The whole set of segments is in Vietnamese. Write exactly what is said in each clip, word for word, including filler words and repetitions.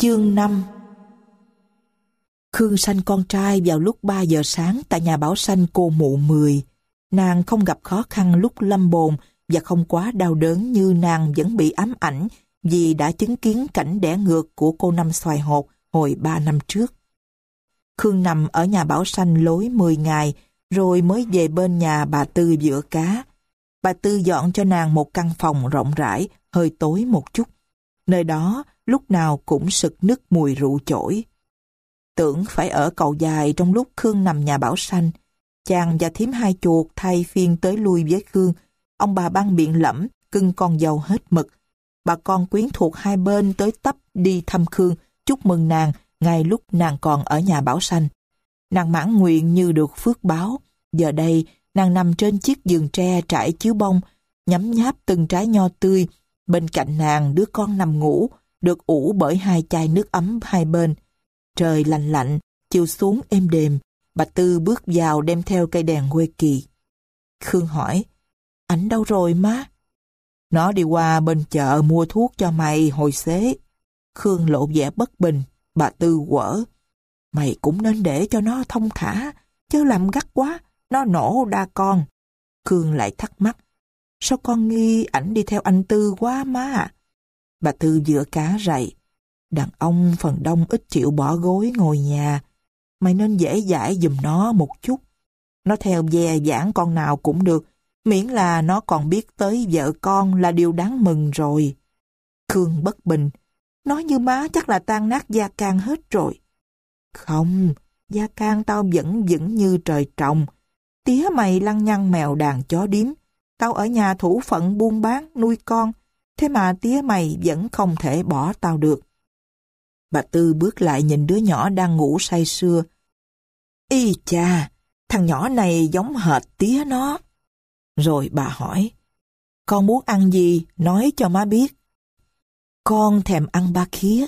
Chương năm. Khương sanh con trai vào lúc ba giờ sáng tại nhà bảo sanh cô Mụ Mười. Nàng không gặp khó khăn lúc lâm bồn và không quá đau đớn như nàng vẫn bị ám ảnh vì đã chứng kiến cảnh đẻ ngược của cô Năm Xoài Hột hồi ba năm trước. Khương nằm ở nhà bảo sanh lối mười ngày rồi mới về bên nhà bà Tư Vựa Cá. Bà Tư dọn cho nàng một căn phòng rộng rãi, hơi tối một chút. Nơi đó lúc nào cũng sực nức mùi rượu chổi. Tưởng phải ở cầu dài trong lúc Khương nằm nhà bảo sanh. Chàng và thím Hai Chuột thay phiên tới lui với Khương. Ông bà Băng miệng lẩm, cưng con dâu hết mực. Bà con quyến thuộc hai bên tới tấp đi thăm Khương, chúc mừng nàng ngay lúc nàng còn ở nhà bảo sanh. Nàng mãn nguyện như được phước báo. Giờ đây, nàng nằm trên chiếc giường tre trải chiếu bông, nhấm nháp từng trái nho tươi. Bên cạnh nàng đứa con nằm ngủ, được ủ bởi hai chai nước ấm hai bên. Trời lạnh lạnh, chiều xuống êm đềm. Bà Tư bước vào đem theo cây đèn Huê Kỳ. Khương hỏi, ảnh đâu rồi má? Nó đi qua bên chợ mua thuốc cho mày hồi xế. Khương lộ vẻ bất bình. Bà Tư quở, mày cũng nên để cho nó thông thả, chứ làm gắt quá, nó nổ đa con. Khương lại thắc mắc, sao con nghi ảnh đi theo anh Tư quá má ạ? Bà Tư Vựa Cá rầy, đàn ông phần đông ít chịu bỏ gối ngồi nhà, mày nên dễ dãi giùm nó một chút. Nó theo dè dãn con nào cũng được, miễn là nó còn biết tới vợ con là điều đáng mừng rồi. Khương bất bình, nói như má chắc là tan nát da can hết rồi. Không, da can tao vẫn vững như trời trồng. Tía mày lăng nhăng mèo đàn chó điếm. Tao ở nhà thủ phận buôn bán, nuôi con. Thế mà tía mày vẫn không thể bỏ tao được. Bà Tư bước lại nhìn đứa nhỏ đang ngủ say sưa. Y chà, thằng nhỏ này giống hệt tía nó. Rồi bà hỏi, con muốn ăn gì, nói cho má biết. Con thèm ăn ba khía.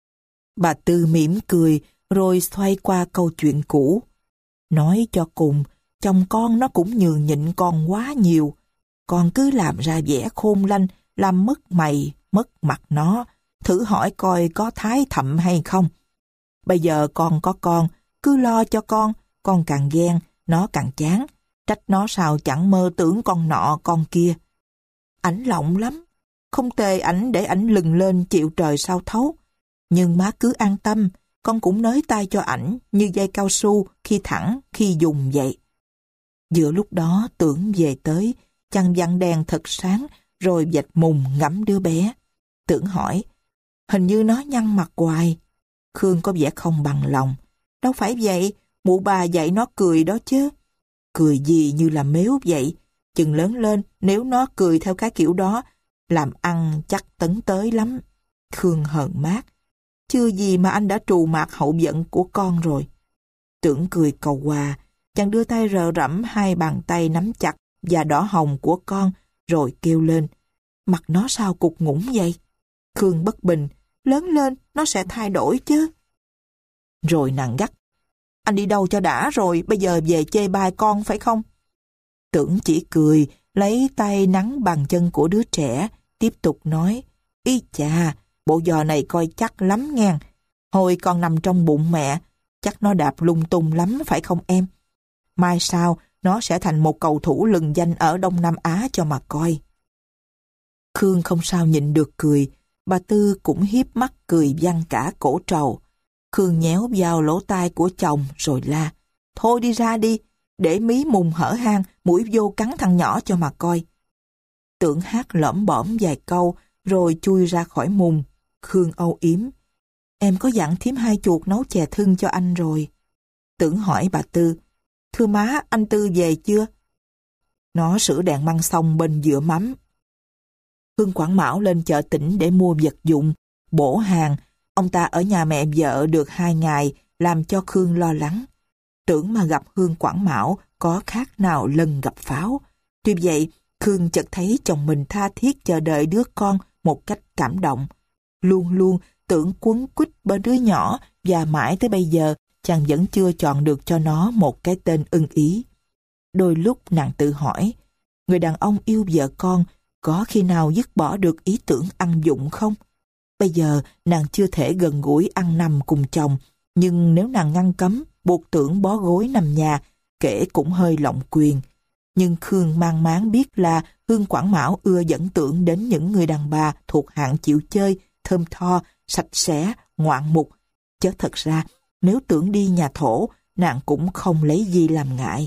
Bà Tư mỉm cười, rồi xoay qua câu chuyện cũ. Nói cho cùng, chồng con nó cũng nhường nhịn con quá nhiều. Con cứ làm ra vẻ khôn lanh, làm mất mày, mất mặt nó. Thử hỏi coi có thái thậm hay không. Bây giờ con có con, cứ lo cho con, con càng ghen, nó càng chán. Trách nó sao chẳng mơ tưởng con nọ con kia. Ảnh lộng lắm, không tề ảnh để ảnh lừng lên chịu trời sao thấu. Nhưng má cứ an tâm, con cũng nới tay cho ảnh như dây cao su khi thẳng, khi dùng vậy. Giữa lúc đó Tưởng về tới, chăng vặn đèn thật sáng, rồi vạch mùng ngắm đứa bé. Tưởng hỏi, hình như nó nhăn mặt hoài. Khương có vẻ không bằng lòng. Đâu phải vậy, mụ bà dạy nó cười đó chứ. Cười gì như là mếu vậy. Chừng lớn lên, nếu nó cười theo cái kiểu đó, làm ăn chắc tấn tới lắm. Khương hờn mát. Chưa gì mà anh đã trù mạt hậu vận của con rồi. Tưởng cười cầu hòa, chàng đưa tay rờ rẫm hai bàn tay nắm chặt và đỏ hồng của con, rồi kêu lên. Mặt nó sao cục ngủng vậy? Khương bất bình, lớn lên nó sẽ thay đổi chứ. Rồi nàng gắt, anh đi đâu cho đã rồi, bây giờ về chê bai con phải không? Tưởng chỉ cười, lấy tay nắn bàn chân của đứa trẻ, tiếp tục nói, ý chà, bộ giò này coi chắc lắm ngang. Hồi còn nằm trong bụng mẹ, chắc nó đạp lung tung lắm phải không em? Mai sau, nó sẽ thành một cầu thủ lừng danh ở Đông Nam Á cho mà coi. Khương không sao nhịn được cười, bà Tư cũng hiếp mắt cười văng cả cổ trầu. Khương nhéo vào lỗ tai của chồng rồi la, thôi đi ra đi, để mí mùng hở hang, mũi vô cắn thằng nhỏ cho mà coi. Tưởng hát lỏm bõm vài câu, rồi chui ra khỏi mùng. Khương âu yếm, em có dặn thím Hai Chuột nấu chè thưng cho anh rồi. Tưởng hỏi bà Tư, thưa má, anh Tư về chưa? Nó sửa đèn măng xong bên dựa mắm. Hương Quảng Mão lên chợ tỉnh để mua vật dụng, bổ hàng. Ông ta ở nhà mẹ vợ được hai ngày, làm cho Khương lo lắng. Tưởng mà gặp Hương Quảng Mão có khác nào lần gặp pháo. Tuy vậy, Khương chợt thấy chồng mình tha thiết chờ đợi đứa con một cách cảm động. Luôn luôn Tưởng quấn quýt bên đứa nhỏ và mãi tới bây giờ chàng vẫn chưa chọn được cho nó một cái tên ưng ý. Đôi lúc nàng tự hỏi, người đàn ông yêu vợ con có khi nào dứt bỏ được ý tưởng ăn dụng không? Bây giờ nàng chưa thể gần gũi ăn nằm cùng chồng, nhưng nếu nàng ngăn cấm, buộc Tưởng bó gối nằm nhà, kể cũng hơi lộng quyền. Nhưng Khương mang máng biết là Hương Quảng Mão ưa dẫn Tưởng đến những người đàn bà thuộc hạng chịu chơi, thơm tho, sạch sẽ, ngoạn mục. Chớ thật ra, nếu Tưởng đi nhà thổ, nàng cũng không lấy gì làm ngại.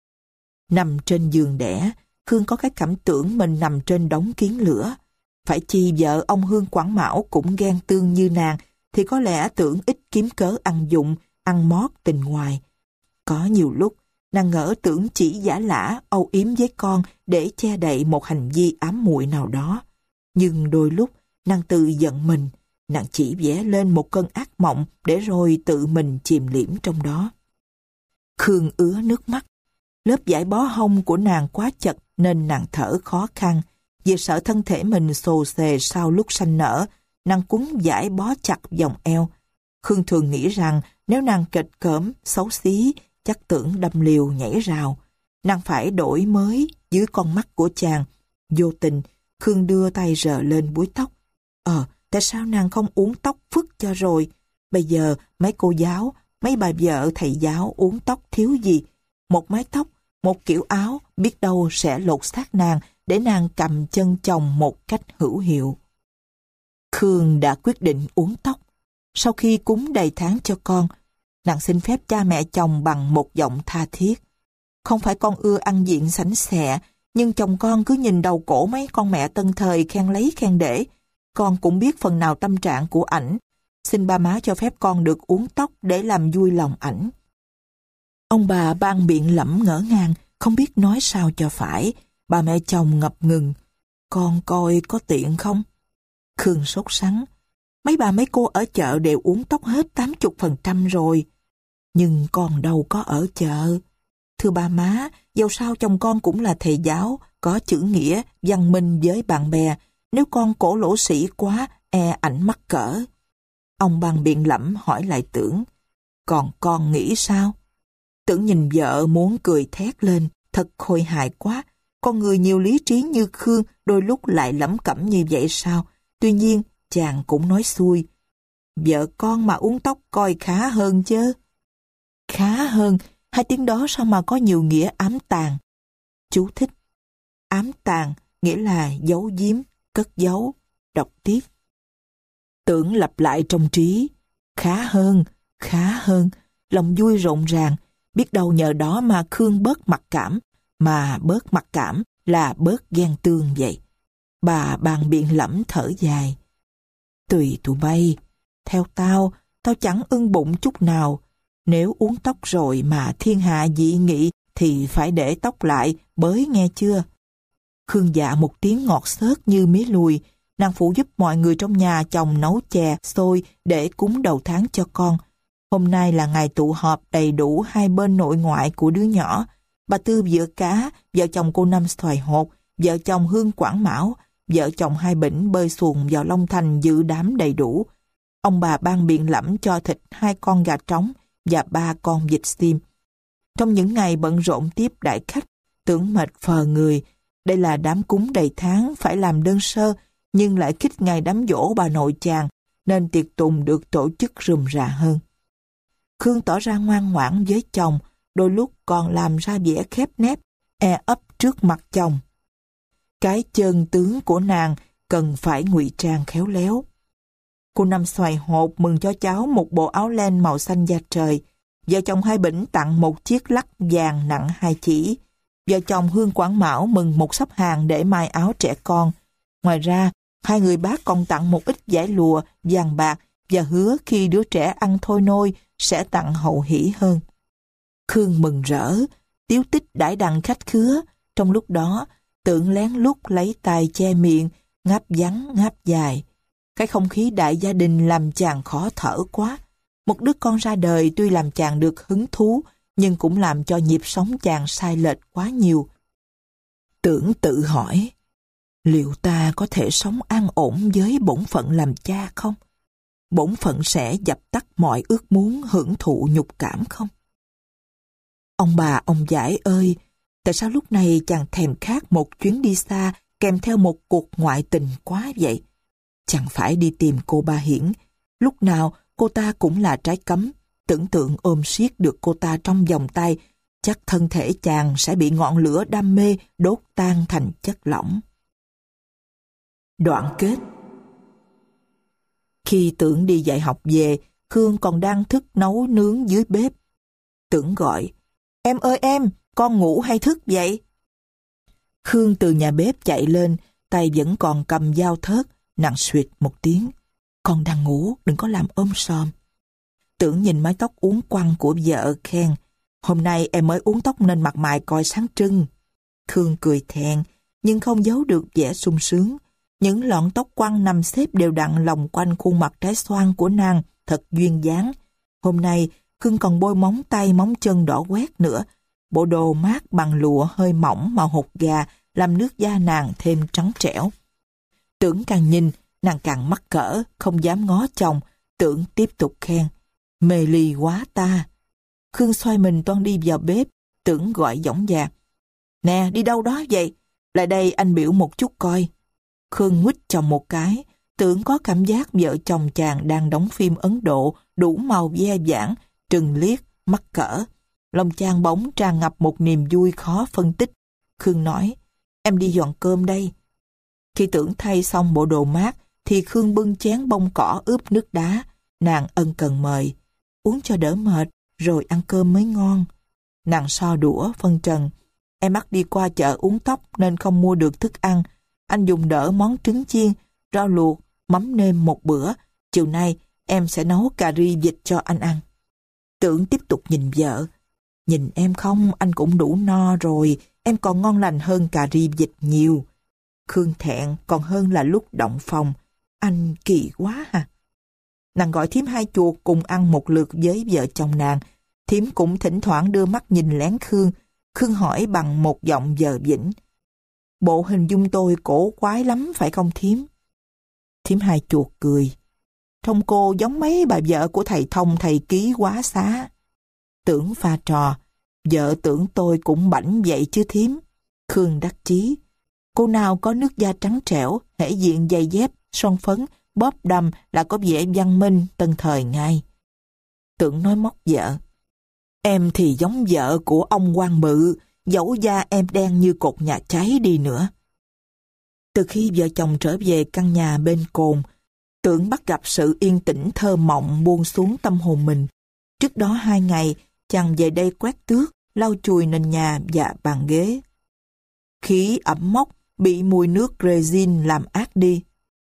Nằm trên giường đẻ, Khương có cái cảm tưởng mình nằm trên đống kiến lửa. Phải chi vợ ông Hương Quảng Mão cũng ghen tương như nàng, thì có lẽ Tưởng ít kiếm cớ ăn dụng, ăn mót tình ngoài. Có nhiều lúc, nàng ngỡ Tưởng chỉ giả lả, âu yếm với con để che đậy một hành vi ám muội nào đó. Nhưng đôi lúc, nàng tự giận mình, nàng chỉ vẽ lên một cơn ác mộng để rồi tự mình chìm liễm trong đó. Khương ứa nước mắt. Lớp vải bó hông của nàng quá chật nên nàng thở khó khăn. Vì sợ thân thể mình xồ xề sau lúc sanh nở, nàng quấn vải bó chặt vòng eo. Khương thường nghĩ rằng nếu nàng kịch cỡm, xấu xí, chắc Tưởng đâm liều nhảy rào. Nàng phải đổi mới dưới con mắt của chàng. Vô tình, Khương đưa tay rờ lên búi tóc. Ờ, tại sao nàng không uốn tóc phức cho rồi? Bây giờ mấy cô giáo, mấy bà vợ thầy giáo uốn tóc thiếu gì? Một mái tóc, một kiểu áo, biết đâu sẽ lột xác nàng để nàng cầm chân chồng một cách hữu hiệu. Khương đã quyết định uốn tóc. Sau khi cúng đầy tháng cho con, nàng xin phép cha mẹ chồng bằng một giọng tha thiết. Không phải con ưa ăn diện sánh xẹ, nhưng chồng con cứ nhìn đầu cổ mấy con mẹ tân thời khen lấy khen để. Con cũng biết phần nào tâm trạng của ảnh. Xin ba má cho phép con được uốn tóc để làm vui lòng ảnh. Ông bà ban biện lẩm ngỡ ngàng, không biết nói sao cho phải. Bà mẹ chồng ngập ngừng. Con coi có tiện không? Khương sốt sắng. Mấy bà mấy cô ở chợ đều uốn tóc hết tám mươi phần trăm rồi. Nhưng con đâu có ở chợ. Thưa ba má, dẫu sao chồng con cũng là thầy giáo, có chữ nghĩa, văn minh với bạn bè. Nếu con cổ lỗ sĩ quá, e ảnh mắc cỡ. Ông ban biện lẩm hỏi lại Tưởng. Còn con nghĩ sao? Tưởng nhìn vợ muốn cười thét lên, thật khôi hài quá. Con người nhiều lý trí như Khương đôi lúc lại lẩm cẩm như vậy sao? Tuy nhiên, chàng cũng nói xuôi. Vợ con mà uốn tóc coi khá hơn chứ. Khá hơn, hai tiếng đó sao mà có nhiều nghĩa ám tàng. Chú thích. Ám tàng nghĩa là giấu giếm, cất giấu, đọc tiếp. Tưởng lặp lại trong trí. Khá hơn, khá hơn, lòng vui rộn ràng. Biết đâu nhờ đó mà Khương bớt mặc cảm, mà bớt mặc cảm là bớt ghen tương vậy. Bà bàn biện lẩm thở dài. Tùy tụi bay, theo tao, tao chẳng ưng bụng chút nào. Nếu uốn tóc rồi mà thiên hạ dị nghị thì phải để tóc lại, bới nghe chưa? Khương dạ một tiếng ngọt xớt như mía lùi. Nàng phụ giúp mọi người trong nhà chồng nấu chè, xôi để cúng đầu tháng cho con. Hôm nay là ngày tụ họp đầy đủ hai bên nội ngoại của đứa nhỏ. Bà Tư vợ cá, vợ chồng cô Năm Xoài Hột, vợ chồng Hương Quảng Mão, vợ chồng Hai Bỉnh bơi xuồng vào Long Thành dự đám đầy đủ. Ông bà ban biện lẩm cho thịt hai con gà trống và ba con vịt xiêm. Trong những ngày bận rộn tiếp đại khách, Tưởng mệt phờ người. Đây là đám cúng đầy tháng phải làm đơn sơ, nhưng lại khích ngày đám giỗ bà nội chàng, nên tiệc tùng được tổ chức rườm rà hơn. Khương tỏ ra ngoan ngoãn với chồng, đôi lúc còn làm ra vẻ khép nép, e ấp trước mặt chồng. Cái chân tướng của nàng cần phải ngụy trang khéo léo. Cô Năm Xoài Hột mừng cho cháu một bộ áo len màu xanh da trời. Vợ chồng Hai Bỉnh tặng một chiếc lắc vàng nặng hai chỉ. Vợ chồng Hương Quảng Mão mừng một xấp hàng để may áo trẻ con. Ngoài ra, hai người bác còn tặng một ít vải lụa, vàng bạc và hứa khi đứa trẻ ăn thôi nôi sẽ tặng hậu hỷ hơn. Khương mừng rỡ, tiếu tích đãi đằng khách khứa. Trong lúc đó, Tưởng lén lút lấy tay che miệng, ngáp vắng ngáp dài. Cái không khí đại gia đình làm chàng khó thở quá. Một đứa con ra đời tuy làm chàng được hứng thú, nhưng cũng làm cho nhịp sống chàng sai lệch quá nhiều. Tưởng tự hỏi, liệu ta có thể sống an ổn với bổn phận làm cha không? Bổn phận sẽ dập tắt mọi ước muốn hưởng thụ nhục cảm không? Ông bà ông dãi ơi, tại sao lúc này chàng thèm khát một chuyến đi xa kèm theo một cuộc ngoại tình quá vậy? chẳng phải đi tìm cô Ba Hiển. Lúc nào cô ta cũng là trái cấm. Tưởng tượng ôm siết được cô ta trong vòng tay, chắc thân thể chàng sẽ bị ngọn lửa đam mê đốt tan thành chất lỏng. Đoạn kết. Khi Tưởng đi dạy học về, Khương còn đang thức nấu nướng dưới bếp. Tưởng gọi, em ơi em, con ngủ hay thức vậy? Khương từ nhà bếp chạy lên, tay vẫn còn cầm dao thớt, nàng suýt một tiếng. Con đang ngủ, đừng có làm ôm sòm. Tưởng nhìn mái tóc uốn quăng của vợ khen, hôm nay em mới uốn tóc nên mặt mày coi sáng trưng. Khương cười thẹn, nhưng không giấu được vẻ sung sướng. Những lọn tóc quăng nằm xếp đều đặn lòng quanh khuôn mặt trái xoan của nàng, thật duyên dáng. Hôm nay, Khương còn bôi móng tay móng chân đỏ quét nữa. Bộ đồ mát bằng lụa hơi mỏng màu hột gà, làm nước da nàng thêm trắng trẻo. Tưởng càng nhìn, nàng càng mắc cỡ, không dám ngó chồng. Tưởng tiếp tục khen, mê ly quá ta. Khương xoay mình toan đi vào bếp. Tưởng gọi dõng dạc, nè đi đâu đó vậy? Lại đây anh biểu một chút coi. Khương nguýt chồng một cái. Tưởng có cảm giác vợ chồng chàng đang đóng phim Ấn Độ đủ màu ve vãn, trừng liếc, mắc cỡ. Lòng chàng bỗng tràn ngập một niềm vui khó phân tích. Khương nói, em đi dọn cơm đây. Khi Tưởng thay xong bộ đồ mát, thì Khương bưng chén bông cỏ ướp nước đá. Nàng ân cần mời, uống cho đỡ mệt, rồi ăn cơm mới ngon. Nàng so đũa, phân trần, em bắt đi qua chợ uống tóc nên không mua được thức ăn. Anh dùng đỡ món trứng chiên, rau luộc, mắm nêm một bữa. Chiều nay em sẽ nấu cà ri vịt cho anh ăn. Tưởng tiếp tục nhìn vợ. Nhìn em không, anh cũng đủ no rồi. Em còn ngon lành hơn cà ri vịt nhiều. Khương thẹn còn hơn là lúc động phòng. Anh kỳ quá hả? Nàng gọi thím Hai Chuột cùng ăn một lượt với vợ chồng nàng. Thím cũng thỉnh thoảng đưa mắt nhìn lén Khương. Khương hỏi bằng một giọng vờ vĩnh, bộ hình dung tôi cổ quái lắm phải không thím? Thím Hai Chuột cười, trông cô giống mấy bà vợ của thầy Thông thầy Ký quá xá. Tưởng pha trò, vợ Tưởng tôi cũng bảnh vậy chứ thím. Khương đắc chí, cô nào có nước da trắng trẻo, hễ diện giày dép, son phấn, bóp đầm là có vẻ văn minh, tân thời ngay. Tưởng nói móc vợ, em thì giống vợ của ông quan Mự, dẫu da em đen như cột nhà cháy đi nữa. Từ khi vợ chồng trở về căn nhà bên cồn, Tưởng bắt gặp sự yên tĩnh thơ mộng buông xuống tâm hồn mình. Trước đó hai ngày, chàng về đây quét tước, lau chùi nền nhà và bàn ghế. Khí ẩm mốc bị mùi nước resin làm át đi.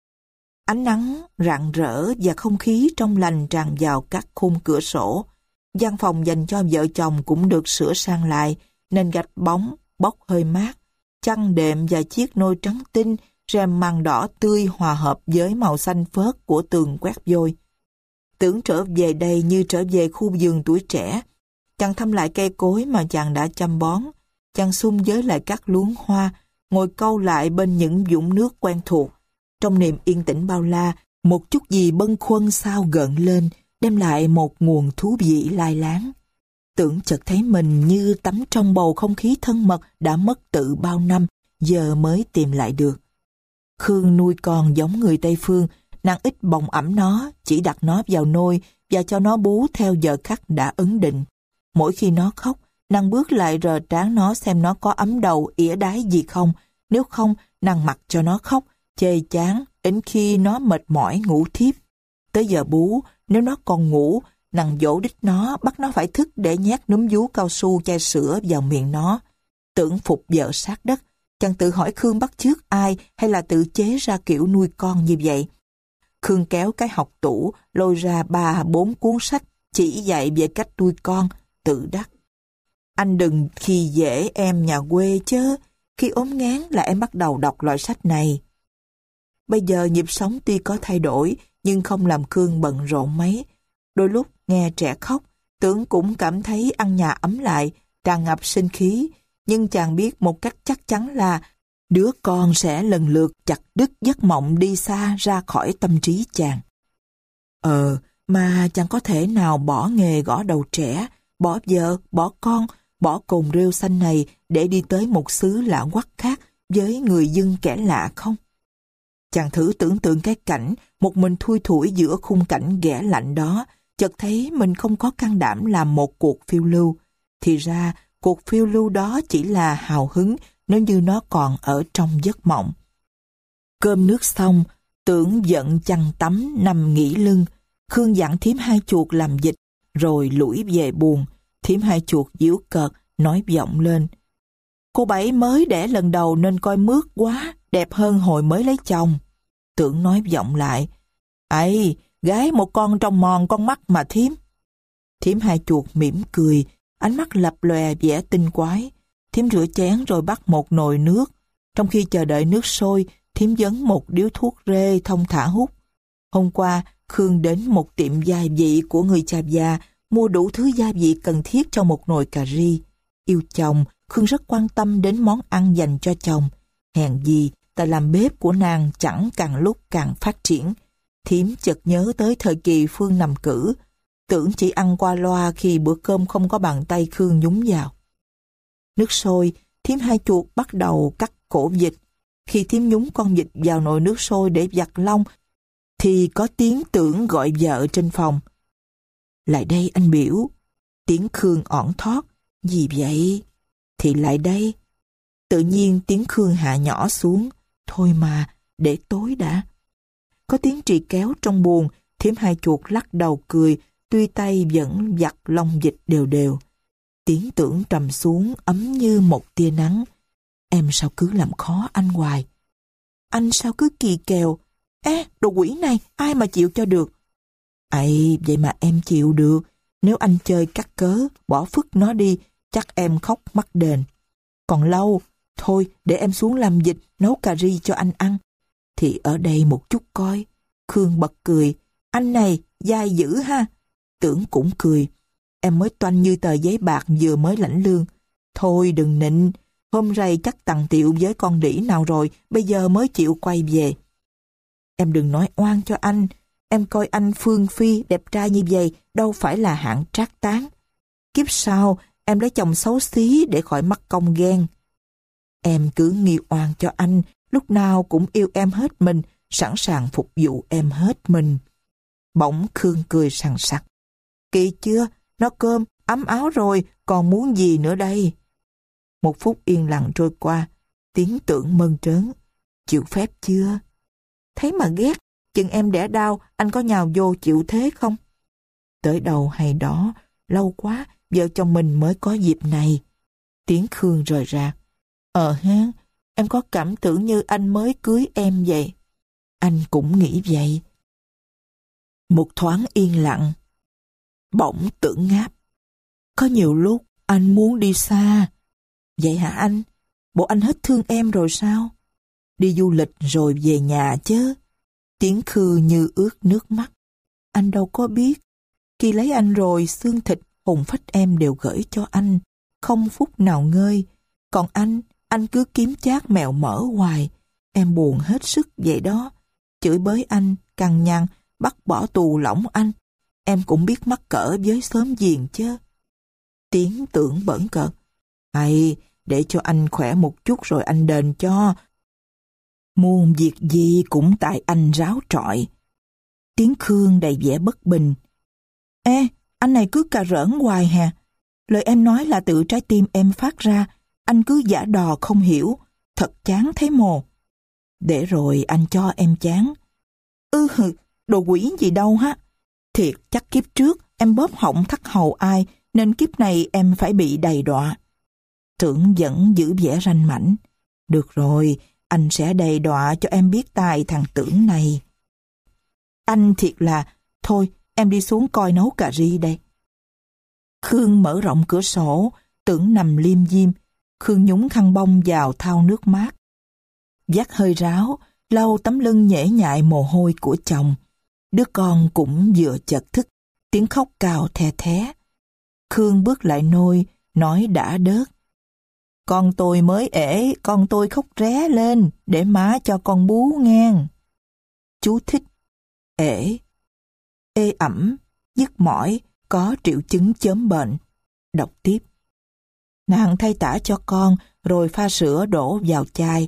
Ánh nắng rạng rỡ và không khí trong lành tràn vào các khung cửa sổ. Gian phòng dành cho vợ chồng cũng được sửa sang lại, nền gạch bóng, bốc hơi mát. Chăn đệm và chiếc nôi trắng tinh, rèm màn đỏ tươi hòa hợp với màu xanh phớt của tường quét vôi. Tưởng trở về đây như trở về khu vườn tuổi trẻ. Chàng thăm lại cây cối mà chàng đã chăm bón. Chàng xung với lại các luống hoa, ngồi câu lại bên những vũng nước quen thuộc. Trong niềm yên tĩnh bao la, một chút gì bâng khuâng sao gợn lên, đem lại một nguồn thú vị lai láng. Tưởng chợt thấy mình như tắm trong bầu không khí thân mật đã mất tự bao năm, giờ mới tìm lại được. Khương nuôi con giống người Tây Phương, nàng ít bồng ẵm nó, chỉ đặt nó vào nôi và cho nó bú theo giờ khắc đã ấn định. Mỗi khi nó khóc, nàng bước lại rờ trán nó xem nó có ấm đầu, ỉa đái gì không. Nếu không, nàng mặc cho nó khóc, chê chán, đến khi nó mệt mỏi ngủ thiếp. Tới giờ bú, nếu nó còn ngủ, nàng dỗ đít nó, bắt nó phải thức để nhét núm vú cao su chai sữa vào miệng nó. Tưởng phục vợ sát đất, chàng tự hỏi Khương bắt chước ai hay là tự chế ra kiểu nuôi con như vậy. Khương kéo cái học tủ, lôi ra ba bốn cuốn sách, chỉ dạy về cách nuôi con, tự đắc. Anh đừng khi dễ em nhà quê chứ, khi ốm ngán là em bắt đầu đọc loại sách này. Bây giờ nhịp sống tuy có thay đổi, nhưng không làm Khương bận rộn mấy. Đôi lúc nghe trẻ khóc, Tưởng cũng cảm thấy ăn nhà ấm lại, tràn ngập sinh khí, nhưng chàng biết một cách chắc chắn là đứa con sẽ lần lượt chặt đứt giấc mộng đi xa ra khỏi tâm trí chàng. Ờ, mà chẳng có thể nào bỏ nghề gõ đầu trẻ, bỏ vợ, bỏ con, bỏ cồn rêu xanh này để đi tới một xứ lạ quắc khác với người dân kẻ lạ không? Chàng thử tưởng tượng cái cảnh một mình thui thủi giữa khung cảnh ghẻ lạnh đó, chợt thấy mình không có can đảm làm một cuộc phiêu lưu. Thì ra, cuộc phiêu lưu đó chỉ là hào hứng nếu như nó còn ở trong giấc mộng. Cơm nước xong, Tưởng giận chăn tắm nằm nghỉ lưng. Khương dặn thím Hai Chuột làm dịch, rồi lủi về buồng. Thím Hai Chuột giễu cợt, nói vọng lên: cô Bảy mới đẻ lần đầu nên coi mướt quá, đẹp hơn hồi mới lấy chồng. Tưởng nói vọng lại: ấy, gái một con trong mòn con mắt mà thím. Thím Hai Chuột mỉm cười, ánh mắt lập lòe vẻ tinh quái. Thím rửa chén rồi bắt một nồi nước. Trong khi chờ đợi nước sôi, thím vấn một điếu thuốc rê thong thả hút. Hôm qua, Khương đến một tiệm gia vị của người cha già, mua đủ thứ gia vị cần thiết cho một nồi cà ri. Yêu chồng, Khương rất quan tâm đến món ăn dành cho chồng. Hèn gì, tài làm bếp của nàng chẳng càng lúc càng phát triển. Thím chợt nhớ tới thời kỳ Phương nằm cữ. Tưởng chỉ ăn qua loa khi bữa cơm không có bàn tay Khương nhúng vào. Nước sôi, thím Hai Chuột bắt đầu cắt cổ vịt. Khi thím nhúng con vịt vào nồi nước sôi để giặt lông, thì có tiếng Tưởng gọi vợ trên phòng. Lại đây anh biểu. Tiếng Khương ỏn thót. Gì vậy? Thì lại đây. Tự nhiên tiếng Khương hạ nhỏ xuống. Thôi mà, để tối đã. Có tiếng trì kéo trong buồng, thím Hai Chuột lắc đầu cười, tuy tay vẫn giặt lông vịt đều đều. Tiếng Tưởng trầm xuống ấm như một tia nắng. Em sao cứ làm khó anh hoài? Anh sao cứ kỳ kèo? Ê, đồ quỷ này, ai mà chịu cho được? Ấy, vậy mà em chịu được. Nếu anh chơi cắt cớ, bỏ phức nó đi, chắc em khóc mắc đền. Còn lâu, thôi để em xuống làm vịt, nấu cà ri cho anh ăn. Thì ở đây một chút coi. Khương bật cười. Anh này, dai dữ ha. Tưởng cũng cười. Em mới toanh như tờ giấy bạc vừa mới lãnh lương. Thôi đừng nịnh. Hôm rày chắc tằng tiệu với con đĩ nào rồi, bây giờ mới chịu quay về. Em đừng nói oan cho anh. Em coi anh Phương Phi đẹp trai như vậy đâu phải là hạng trác tán. Kiếp sau em lấy chồng xấu xí để khỏi mắc công ghen. Em cứ nghi oan cho anh, lúc nào cũng yêu em hết mình, sẵn sàng phục vụ em hết mình. Bỗng Khương cười sằng sặc. Kỳ chưa, nó cơm, ấm áo rồi, còn muốn gì nữa đây? Một phút yên lặng trôi qua, tiếng Tưởng mơn trớn. Chịu phép chưa? Thấy mà ghét, chừng em đẻ đau, anh có nhào vô chịu thế không? Tới đầu hay đó, lâu quá, vợ chồng mình mới có dịp này. Tiếng Khương rời ra. Ờ ha, em có cảm tưởng như anh mới cưới em vậy. Anh cũng nghĩ vậy. Một thoáng yên lặng. Bỗng Tưởng ngáp. Có nhiều lúc anh muốn đi xa. Vậy hả anh? Bộ anh hết thương em rồi sao? Đi du lịch rồi về nhà chứ. Tiếng Khương như ướt nước mắt. Anh đâu có biết. Khi lấy anh rồi, xương thịt, hồn phách em đều gửi cho anh. Không phút nào ngơi. Còn anh, anh cứ kiếm chác mèo mỡ hoài. Em buồn hết sức vậy đó. Chửi bới anh, cằn nhằn, bắt bỏ tù lỏng anh. Em cũng biết mắc cỡ với xóm giềng chứ. Tiếng Tưởng bỡn cợt. Hay, để cho anh khỏe một chút rồi anh đền cho. Muôn việc gì cũng tại anh ráo trọi. Tiếng Khương đầy vẻ bất bình. Ê, anh này cứ cà rỡn hoài hà. Lời em nói là tự trái tim em phát ra. Anh cứ giả đò không hiểu. Thật chán thấy mồ. Để rồi anh cho em chán. Ừ hừ, đồ quỷ gì đâu ha. Thiệt chắc kiếp trước em bóp họng thắt hầu ai, nên kiếp này em phải bị đầy đọa. Tưởng vẫn giữ vẻ ranh mãnh. Được rồi, anh sẽ đầy đọa cho em biết tài thằng Tưởng này. Anh thiệt là, thôi em đi xuống coi nấu cà ri đây. Khương mở rộng cửa sổ, Tưởng nằm liêm diêm. Khương nhúng khăn bông vào thau nước mát. Vắt hơi ráo, lau tấm lưng nhễ nhại mồ hôi của chồng. Đứa con cũng vừa chợt thức, tiếng khóc cào the thé. Khương bước lại nôi, nói đã đớt. Con tôi mới ể, con tôi khóc ré lên, để má cho con bú ngang. Chú thích. Ể, ê ẩm, nhức mỏi, có triệu chứng chớm bệnh. Đọc tiếp. Nàng thay tả cho con, rồi pha sữa đổ vào chai.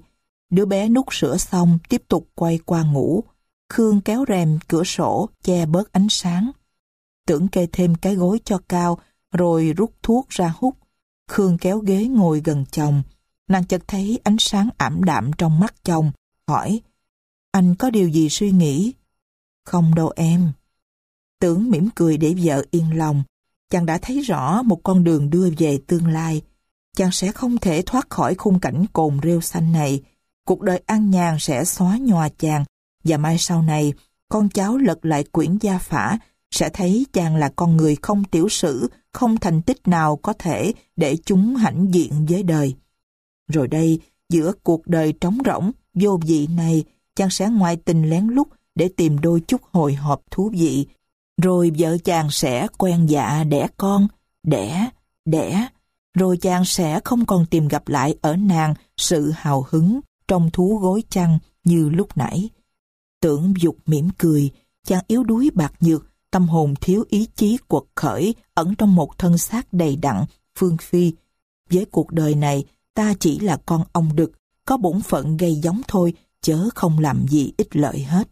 Đứa bé nút sữa xong tiếp tục quay qua ngủ. Khương kéo rèm cửa sổ che bớt ánh sáng. Tưởng kê thêm cái gối cho cao rồi rút thuốc ra hút. Khương kéo ghế ngồi gần chồng. Nàng chợt thấy ánh sáng ảm đạm trong mắt chồng, hỏi: "Anh có điều gì suy nghĩ?" "Không đâu em." Tưởng mỉm cười để vợ yên lòng. Chàng đã thấy rõ một con đường đưa về tương lai. Chàng sẽ không thể thoát khỏi khung cảnh cồn rêu xanh này. Cuộc đời an nhàn sẽ xóa nhòa chàng, và mai sau này, con cháu lật lại quyển gia phả, sẽ thấy chàng là con người không tiểu sử, không thành tích nào có thể để chúng hãnh diện với đời. Rồi đây, giữa cuộc đời trống rỗng, vô vị này, chàng sẽ ngoại tình lén lút để tìm đôi chút hồi hộp thú vị. Rồi vợ chàng sẽ quen dạ đẻ con, đẻ, đẻ. Rồi chàng sẽ không còn tìm gặp lại ở nàng sự hào hứng trong thú gối chăn như lúc nãy. Tưởng Dục mỉm cười, chàng yếu đuối bạc nhược, tâm hồn thiếu ý chí quật khởi, ẩn trong một thân xác đầy đặn, phương phi. Với cuộc đời này, ta chỉ là con ong đực, có bổn phận gây giống thôi, chớ không làm gì ích lợi hết.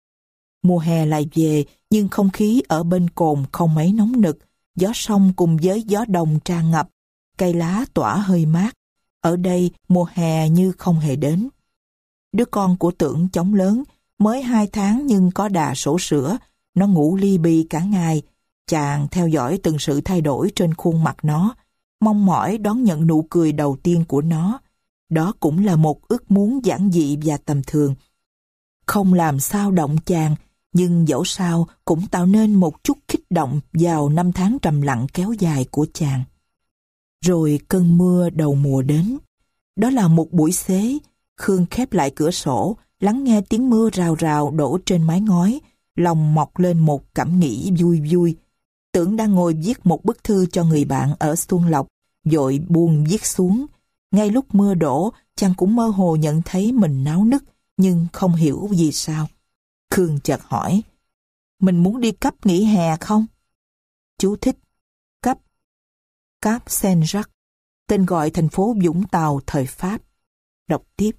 Mùa hè lại về, nhưng không khí ở bên cồn không mấy nóng nực, gió sông cùng với gió đồng tràn ngập, cây lá tỏa hơi mát. Ở đây, mùa hè như không hề đến. Đứa con của Tưởng chóng lớn, mới hai tháng nhưng có đà sổ sữa, nó ngủ li bi cả ngày. Chàng theo dõi từng sự thay đổi trên khuôn mặt nó, mong mỏi đón nhận nụ cười đầu tiên của nó. Đó cũng là một ước muốn giản dị và tầm thường. Không làm sao động chàng, nhưng dẫu sao cũng tạo nên một chút kích động vào năm tháng trầm lặng kéo dài của chàng. Rồi cơn mưa đầu mùa đến. Đó là một buổi xế. Khương khép lại cửa sổ, lắng nghe tiếng mưa rào rào đổ trên mái ngói, lòng mọc lên một cảm nghĩ vui vui. Tưởng đang ngồi viết một bức thư cho người bạn ở Xuân Lộc, vội buông viết xuống. Ngay lúc mưa đổ, chàng cũng mơ hồ nhận thấy mình náo nức, nhưng không hiểu vì sao. Khương chợt hỏi: "Mình muốn đi Cap nghỉ hè không?" Chú thích: Cap, Cap Saint-Jacques, tên gọi thành phố Vũng Tàu thời Pháp. Đọc tiếp: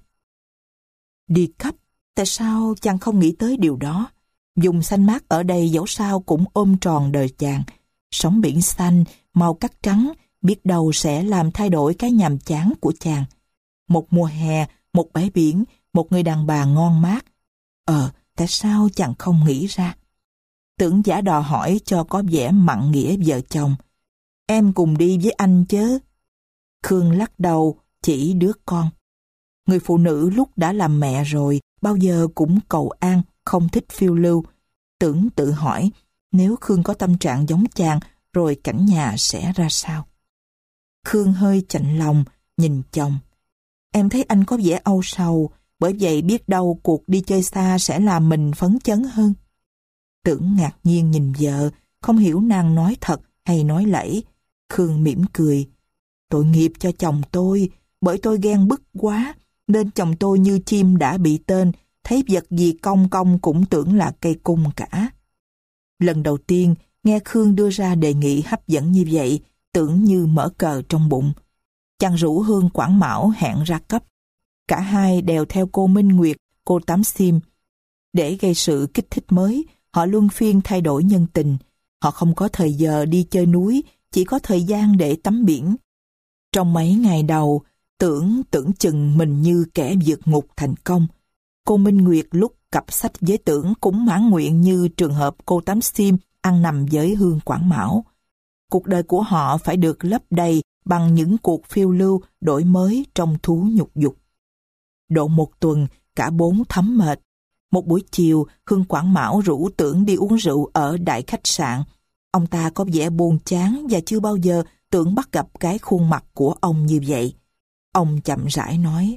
Đi Cap, tại sao chàng không nghĩ tới điều đó? Vùng xanh mát ở đây dẫu sao cũng ôm tròn đời chàng. Sóng biển xanh, màu cát trắng, biết đâu sẽ làm thay đổi cái nhàm chán của chàng. Một mùa hè, một bãi biển, một người đàn bà ngon mát. Ờ, tại sao chàng không nghĩ ra? Tưởng giả đò hỏi cho có vẻ mặn nghĩa vợ chồng. Em cùng đi với anh chứ? Khương lắc đầu, chỉ đứa con. Người phụ nữ lúc đã làm mẹ rồi, bao giờ cũng cầu an, không thích phiêu lưu. Tưởng tự hỏi, nếu Khương có tâm trạng giống chàng, rồi cảnh nhà sẽ ra sao? Khương hơi chạnh lòng, nhìn chồng. Em thấy anh có vẻ âu sầu, bởi vậy biết đâu cuộc đi chơi xa sẽ làm mình phấn chấn hơn. Tưởng ngạc nhiên nhìn vợ, không hiểu nàng nói thật hay nói lẫy. Khương mỉm cười. Tội nghiệp cho chồng tôi, bởi tôi ghen bức quá, nên chồng tôi như chim đã bị tên, thấy vật gì cong cong cũng tưởng là cây cung cả. Lần đầu tiên, nghe Khương đưa ra đề nghị hấp dẫn như vậy, tưởng như mở cờ trong bụng. Chàng rủ Hương Quảng Mão hẹn ra cấp. Cả hai đèo theo cô Minh Nguyệt, cô Tám Sim. Để gây sự kích thích mới, họ luân phiên thay đổi nhân tình. Họ không có thời giờ đi chơi núi, chỉ có thời gian để tắm biển. Trong mấy ngày đầu, tưởng tưởng chừng mình như kẻ vượt ngục thành công. Cô Minh Nguyệt lúc cặp sách với tưởng cũng mãn nguyện như trường hợp cô Tám Sim ăn nằm với Hương Quảng Mão. Cuộc đời của họ phải được lấp đầy bằng những cuộc phiêu lưu đổi mới trong thú nhục dục. Độ một tuần, cả bốn thấm mệt. Một buổi chiều, Hương Quảng Mão rủ tưởng đi uống rượu ở đại khách sạn. Ông ta có vẻ buồn chán và chưa bao giờ tưởng bắt gặp cái khuôn mặt của ông như vậy. Ông chậm rãi nói,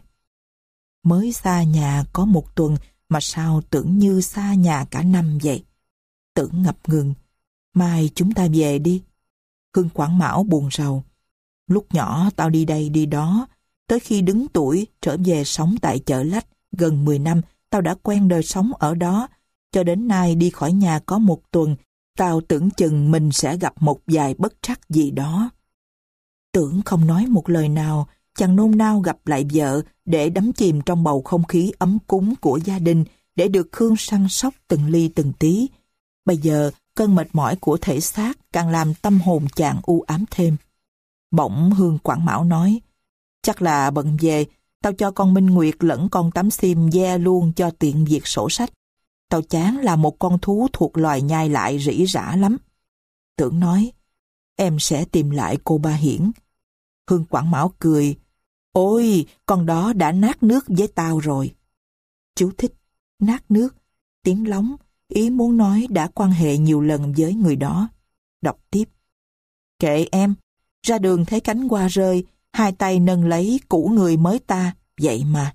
mới xa nhà có một tuần mà sao tưởng như xa nhà cả năm vậy. Tưởng ngập ngừng, mai chúng ta về đi. Hương Quảng Mão buồn rầu, lúc nhỏ tao đi đây đi đó, tới khi đứng tuổi trở về sống tại Chợ Lách gần mười năm, tao đã quen đời sống ở đó. Cho đến nay đi khỏi nhà có một tuần, tao tưởng chừng mình sẽ gặp một vài bất trắc gì đó. Tưởng không nói một lời nào, chàng nôn nao gặp lại vợ để đắm chìm trong bầu không khí ấm cúng của gia đình, để được Khương săn sóc từng ly từng tí. Bây giờ, cơn mệt mỏi của thể xác càng làm tâm hồn chàng u ám thêm. Bỗng Hương Quảng Mão nói, chắc là bận về, tao cho con Minh Nguyệt lẫn con Tám Xiêm ve luôn cho tiện việc sổ sách. Tao chán là một con thú thuộc loài nhai lại rỉ rả lắm. Tưởng nói, em sẽ tìm lại cô Ba Hiển. Hương Quảng Mão cười, ôi, con đó đã nát nước với tao rồi. Chú thích, nát nước, tiếng lóng, ý muốn nói đã quan hệ nhiều lần với người đó. Đọc tiếp. Kệ em, ra đường thấy cánh hoa rơi, hai tay nâng lấy cũ người mới ta, vậy mà.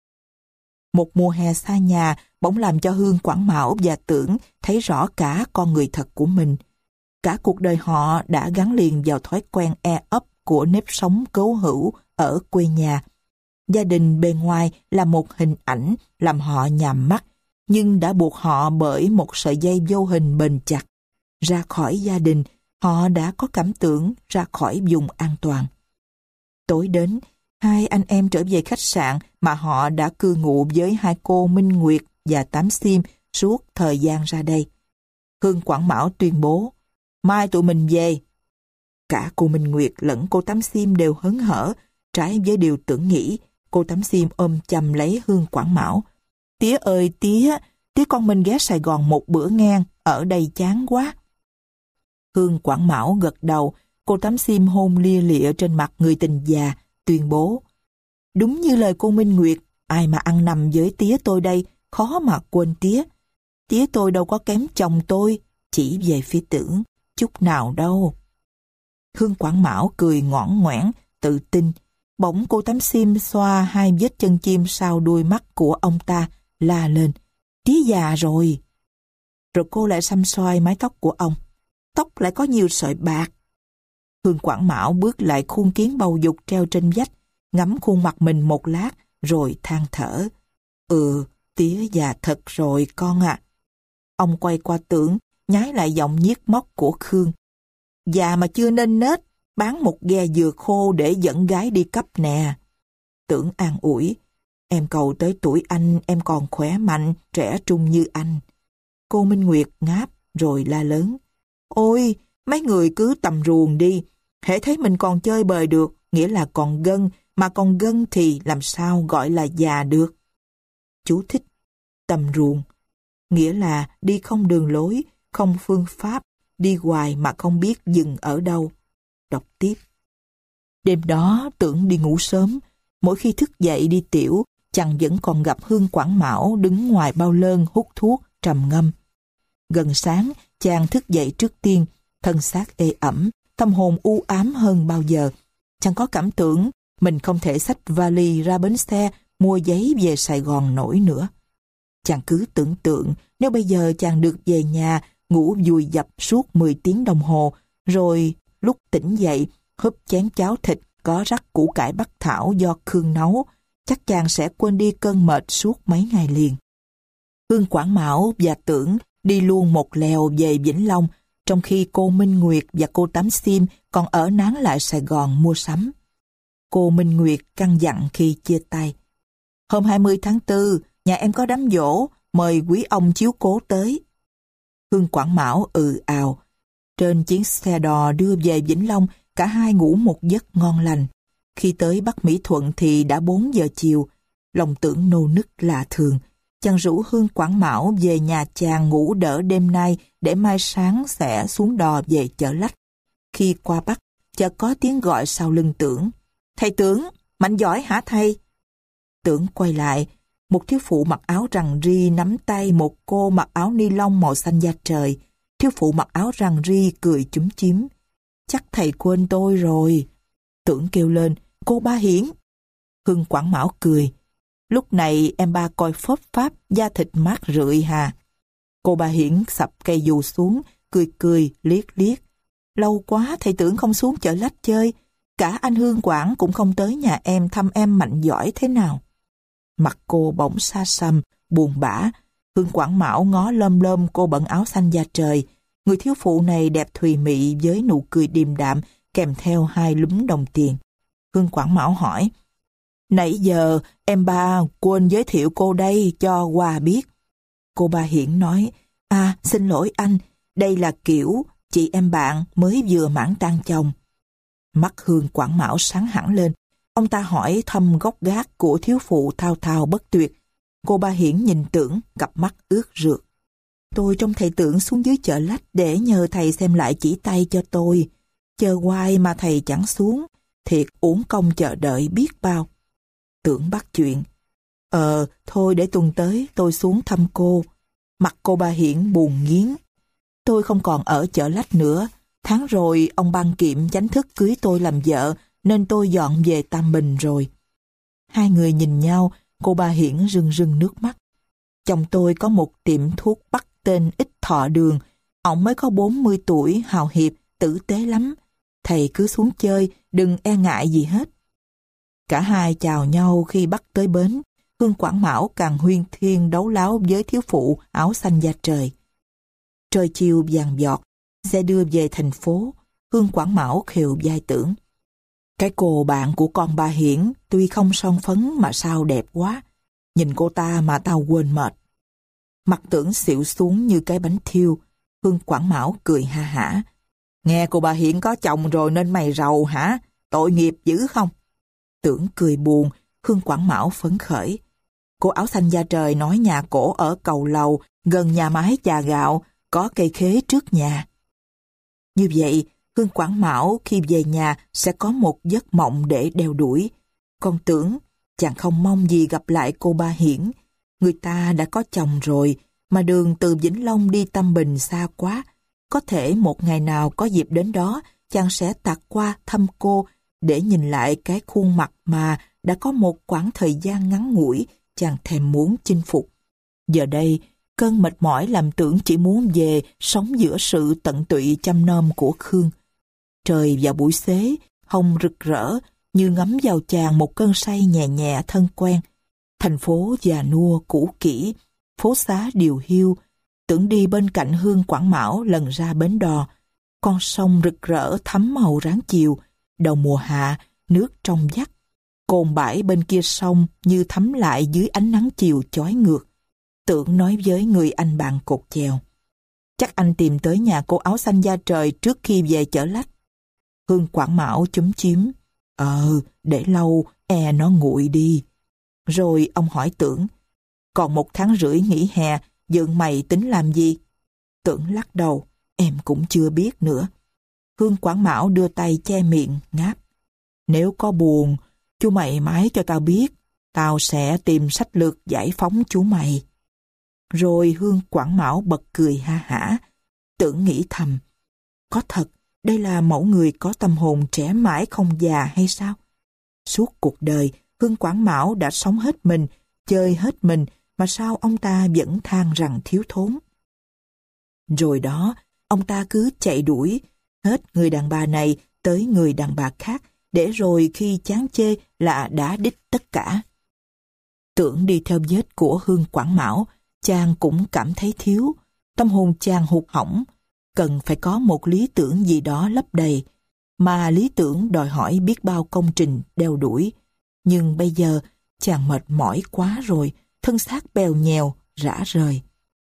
Một mùa hè xa nhà bỗng làm cho Hương Quảng Mão và Tưởng thấy rõ cả con người thật của mình. Cả cuộc đời họ đã gắn liền vào thói quen e ấp của nếp sống cố hữu ở quê nhà. Gia đình bề ngoài là một hình ảnh làm họ nhàm mắt, nhưng đã buộc họ bởi một sợi dây vô hình bền chặt. Ra khỏi gia đình, họ đã có cảm tưởng ra khỏi vùng an toàn. Tối đến, hai anh em trở về khách sạn mà họ đã cư ngụ với hai cô Minh Nguyệt và Tám Xiêm suốt thời gian ra đây. Hương Quảng Mão tuyên bố, mai tụi mình về. Cả cô Minh Nguyệt lẫn cô Tám Xiêm đều hớn hở, trái với điều Tưởng nghĩ. Cô Tám Xiêm ôm chầm lấy Hương Quảng Mão. Tía ơi tía, tía con mình ghé Sài Gòn một bữa ngang, ở đây chán quá. Hương Quảng Mão gật đầu, cô Tám Xiêm hôn lia lịa trên mặt người tình già, tuyên bố. Đúng như lời cô Minh Nguyệt, ai mà ăn nằm với tía tôi đây, khó mà quên tía. Tía tôi đâu có kém chồng tôi, chỉ về phía Tưởng, chút nào đâu. Hương Quảng Mão cười ngoãn ngoãn, tự tin. Bỗng cô Tám Xiêm xoa hai vết chân chim sau đuôi mắt của ông ta, la lên. Tía già rồi. Rồi cô lại xăm xoay mái tóc của ông. Tóc lại có nhiều sợi bạc. Hương Quảng Mão bước lại khuôn kiến bầu dục treo trên vách, ngắm khuôn mặt mình một lát, rồi than thở. Ừ, tía già thật rồi con ạ. À. Ông quay qua Tưởng, nhái lại giọng nhiếc móc của Khương. Già mà chưa nên nết, bán một ghe dừa khô để dẫn gái đi cấp nè. Tưởng an ủi. Em cầu tới tuổi anh, em còn khỏe mạnh, trẻ trung như anh. Cô Minh Nguyệt ngáp, rồi la lớn. Ôi, mấy người cứ tầm ruồng đi. Hễ thấy mình còn chơi bời được, nghĩa là còn gân, mà còn gân thì làm sao gọi là già được. Chú thích. Tầm ruồng, nghĩa là đi không đường lối, không phương pháp, đi hoài mà không biết dừng ở đâu. Đọc tiếp. Đêm đó Tưởng đi ngủ sớm, mỗi khi thức dậy đi tiểu, chàng vẫn còn gặp Hương Quảng Mão đứng ngoài bao lơn hút thuốc, trầm ngâm. Gần sáng, chàng thức dậy trước tiên, thân xác ê ẩm, tâm hồn u ám hơn bao giờ. Chàng có cảm tưởng mình không thể xách vali ra bến xe mua giấy về Sài Gòn nổi nữa. Chàng cứ tưởng tượng nếu bây giờ chàng được về nhà ngủ vùi dập suốt mười tiếng đồng hồ, rồi lúc tỉnh dậy húp chén cháo thịt có rắc củ cải bắc thảo do Khương nấu, chắc chàng sẽ quên đi cơn mệt suốt mấy ngày liền. Hương Quảng Mão và Tưởng đi luôn một lèo về Vĩnh Long, trong khi cô Minh Nguyệt và cô Tám Xiêm còn ở nán lại Sài Gòn mua sắm. Cô Minh Nguyệt căn dặn khi chia tay. Hôm hai mươi tháng tư, nhà em có đám giỗ, mời quý ông chiếu cố tới. Hương Quảng Mão ừ ào. Trên chuyến xe đò đưa về Vĩnh Long, cả hai ngủ một giấc ngon lành. Khi tới Bắc Mỹ Thuận thì đã bốn giờ chiều. Lòng Tưởng nô nức lạ thường. Chàng rủ Hương Quảng Mão về nhà chàng ngủ đỡ đêm nay để mai sáng sẽ xuống đò về Chợ Lách. Khi qua Bắc, chợt có tiếng gọi sau lưng Tưởng. Thầy Tưởng, mạnh giỏi hả thầy? Tưởng quay lại, một thiếu phụ mặc áo rằn ri nắm tay một cô mặc áo ni lông màu xanh da trời. Thiếu phụ mặc áo rằn ri cười chúm chím. Chắc thầy quên tôi rồi. Tưởng kêu lên, cô Ba Hiển. Hương Quảng Mão cười. Lúc này em ba coi phốp pháp, da thịt mát rượi hà. Cô Ba Hiển sập cây dù xuống, cười cười, liếc liếc. Lâu quá thầy Tưởng không xuống Chợ Lách chơi. Cả anh Hương Quảng cũng không tới nhà em thăm em mạnh giỏi thế nào. Mặt cô bỗng xa xăm, buồn bã. Hương Quảng Mão ngó lơm lơm cô bận áo xanh da trời. Người thiếu phụ này đẹp thùy mị với nụ cười điềm đạm kèm theo hai lúm đồng tiền. Hương Quảng Mão hỏi. Nãy giờ em ba quên giới thiệu cô đây cho Hoa biết. Cô Ba Hiển nói, à xin lỗi anh, đây là Kiểu, chị em bạn mới vừa mãn tang chồng. Mắt Hương Quảng Mão sáng hẳn lên. Ông ta hỏi thăm gốc gác của thiếu phụ thao thao bất tuyệt. Cô Ba Hiển nhìn Tưởng, cặp mắt ướt rượt. Tôi trông thầy Tưởng xuống dưới chợ Lách để nhờ thầy xem lại chỉ tay cho tôi. Chờ hoài mà thầy chẳng xuống, thiệt uổng công chờ đợi biết bao. Tưởng bắt chuyện. Ờ, thôi để tuần tới tôi xuống thăm cô. Mặt cô Ba Hiển buồn nghiến. Tôi không còn ở chợ Lách nữa. Tháng rồi ông Ban Kiệm chánh thức cưới tôi làm vợ, nên tôi dọn về Tam Bình rồi. Hai người nhìn nhau, cô Ba Hiển rưng rưng nước mắt. Chồng tôi có một tiệm thuốc bắc tên Ít Thọ Đường. Ông mới có bốn mươi tuổi, hào hiệp, tử tế lắm. Thầy cứ xuống chơi, đừng e ngại gì hết. Cả hai chào nhau khi bắt tới bến. Hương Quảng Mão càng huyên thuyên đấu láo với thiếu phụ áo xanh da trời. Trời chiều vàng giọt, xe đưa về thành phố. Hương Quảng Mão khều vai Tưởng. Cái cô bạn của con Ba Hiển tuy không son phấn mà sao đẹp quá. Nhìn cô ta mà tao quên mệt. Mặt Tưởng xịu xuống như cái bánh thiêu. Hương Quảng Mão cười ha hả. Nghe cô Ba Hiển có chồng rồi nên mày rầu hả? Tội nghiệp dữ không? Tưởng cười buồn, Hương Quảng Mão phấn khởi. Cô áo xanh da trời nói nhà cổ ở Cầu Lầu, gần nhà máy chà gạo, có cây khế trước nhà. Như vậy, Hương Quảng Mão khi về nhà sẽ có một giấc mộng để đeo đuổi. Còn Tưởng, chàng không mong gì gặp lại cô Ba Hiển. Người ta đã có chồng rồi, mà đường từ Vĩnh Long đi Tam Bình xa quá. Có thể một ngày nào có dịp đến đó, chàng sẽ tạt qua thăm cô để nhìn lại cái khuôn mặt mà đã có một quãng thời gian ngắn ngủi chàng thèm muốn chinh phục. Giờ đây, cơn mệt mỏi làm Tưởng chỉ muốn về sống giữa sự tận tụy chăm nom của Khương. Trời vào buổi xế, hồng rực rỡ như ngắm vào chàng một cơn say nhẹ nhẹ thân quen. Thành phố già nua cũ kỹ, phố xá điều hiu. Tưởng đi bên cạnh Hương Quảng Mão lần ra bến đò. Con sông rực rỡ thắm màu ráng chiều. Đầu mùa hạ, nước trong vắt. Cồn bãi bên kia sông như thắm lại dưới ánh nắng chiều chói ngược. Tưởng nói với người anh bạn cột chèo. Chắc anh tìm tới nhà cô áo xanh da trời trước khi về chợ Lách. Hương Quảng Mão chúm chím. Ờ, để lâu, e nó nguội đi. Rồi ông hỏi Tưởng. Còn một tháng rưỡi nghỉ hè, dựng mày tính làm gì? Tưởng lắc đầu. Em cũng chưa biết nữa. Hương Quảng Mão đưa tay che miệng, ngáp. Nếu có buồn, chú mày mái cho tao biết. Tao sẽ tìm sách lược giải phóng chú mày. Rồi Hương Quảng Mão bật cười ha hả. Tưởng nghĩ thầm. Có thật, đây là mẫu người có tâm hồn trẻ mãi không già hay sao? Suốt cuộc đời, Hương Quảng Mão đã sống hết mình, chơi hết mình, mà sao ông ta vẫn than rằng thiếu thốn. Rồi đó, ông ta cứ chạy đuổi, hết người đàn bà này tới người đàn bà khác, để rồi khi chán chê là đã đích tất cả. Tưởng đi theo vết của Hương Quảng Mão, chàng cũng cảm thấy thiếu, tâm hồn chàng hụt hẫng, cần phải có một lý tưởng gì đó lấp đầy, mà lý tưởng đòi hỏi biết bao công trình đeo đuổi. Nhưng bây giờ chàng mệt mỏi quá rồi, thân xác bèo nhèo, rã rời.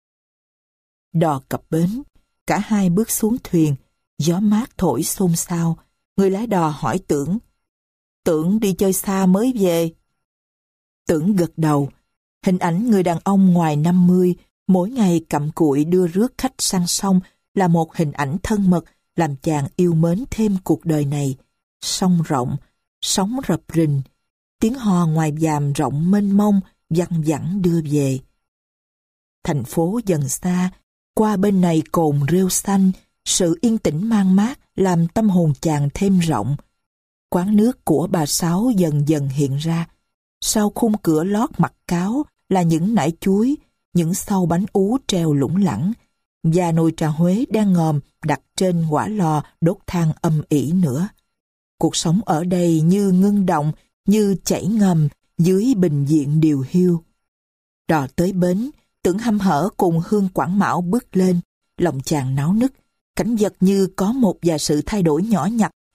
Đò cập bến, cả hai bước xuống thuyền, gió mát thổi xôn xao, người lái đò hỏi Tưởng. Tưởng đi chơi xa mới về. Tưởng gật đầu, hình ảnh người đàn ông ngoài năm mươi, mỗi ngày cặm cụi đưa rước khách sang sông là một hình ảnh thân mật làm chàng yêu mến thêm cuộc đời này. Sông rộng, sóng rập rình, tiếng hò ngoài vàm rộng mênh mông văng vẳng đưa về. Thành phố dần xa, qua bên này cồn rêu xanh, sự yên tĩnh mang mát làm tâm hồn chàng thêm rộng. Quán nước của bà Sáu dần dần hiện ra. Sau khung cửa lót mặt cáo là những nải chuối, những sâu bánh ú treo lủng lẳng, và nồi trà Huế đang ngòm đặt trên hỏa lò đốt than âm ỉ nữa. Cuộc sống ở đây như ngưng động, như chảy ngầm dưới bình diện điều hiu. Đò tới bến, Tưởng hăm hở cùng Hương Quảng Mão bước lên, lòng chàng náo nức, cảnh vật như có một vài sự thay đổi nhỏ nhặt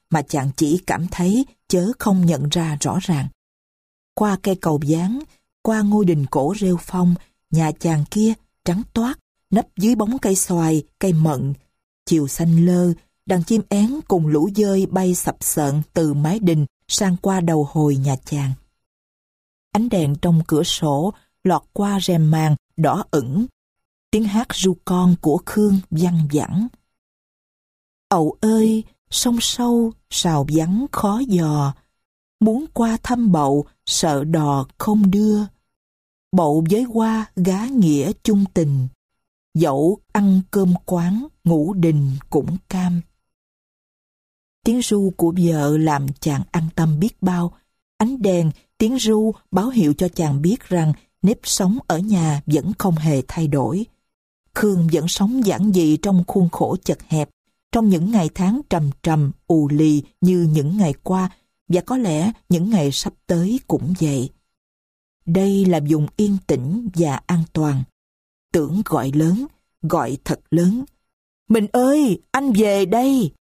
mà chàng chỉ cảm thấy chớ không nhận ra rõ ràng. Qua cây cầu dáng, qua ngôi đình cổ rêu phong, nhà chàng kia trắng toát, nấp dưới bóng cây xoài, cây mận. Chiều xanh lơ, đàn chim én cùng lũ dơi bay sập sợn từ mái đình sang qua đầu hồi nhà chàng. Ánh đèn trong cửa sổ lọt qua rèm màn đỏ ửng. Tiếng hát ru con của Khương văng vẳng. Ầu ơi, sông sâu, sào vắng khó dò, muốn qua thăm bậu, sợ đò không đưa. Bậu với hoa gá nghĩa chung tình, dẫu ăn cơm quán, ngủ đình cũng cam. Tiếng ru của vợ làm chàng an tâm biết bao. Ánh đèn, tiếng ru báo hiệu cho chàng biết rằng nếp sống ở nhà vẫn không hề thay đổi. Khương vẫn sống giản dị trong khuôn khổ chật hẹp, trong những ngày tháng trầm trầm, ù lì như những ngày qua, và có lẽ những ngày sắp tới cũng vậy. Đây là vùng yên tĩnh và an toàn. Tưởng gọi lớn, gọi thật lớn. Mình ơi, anh về đây!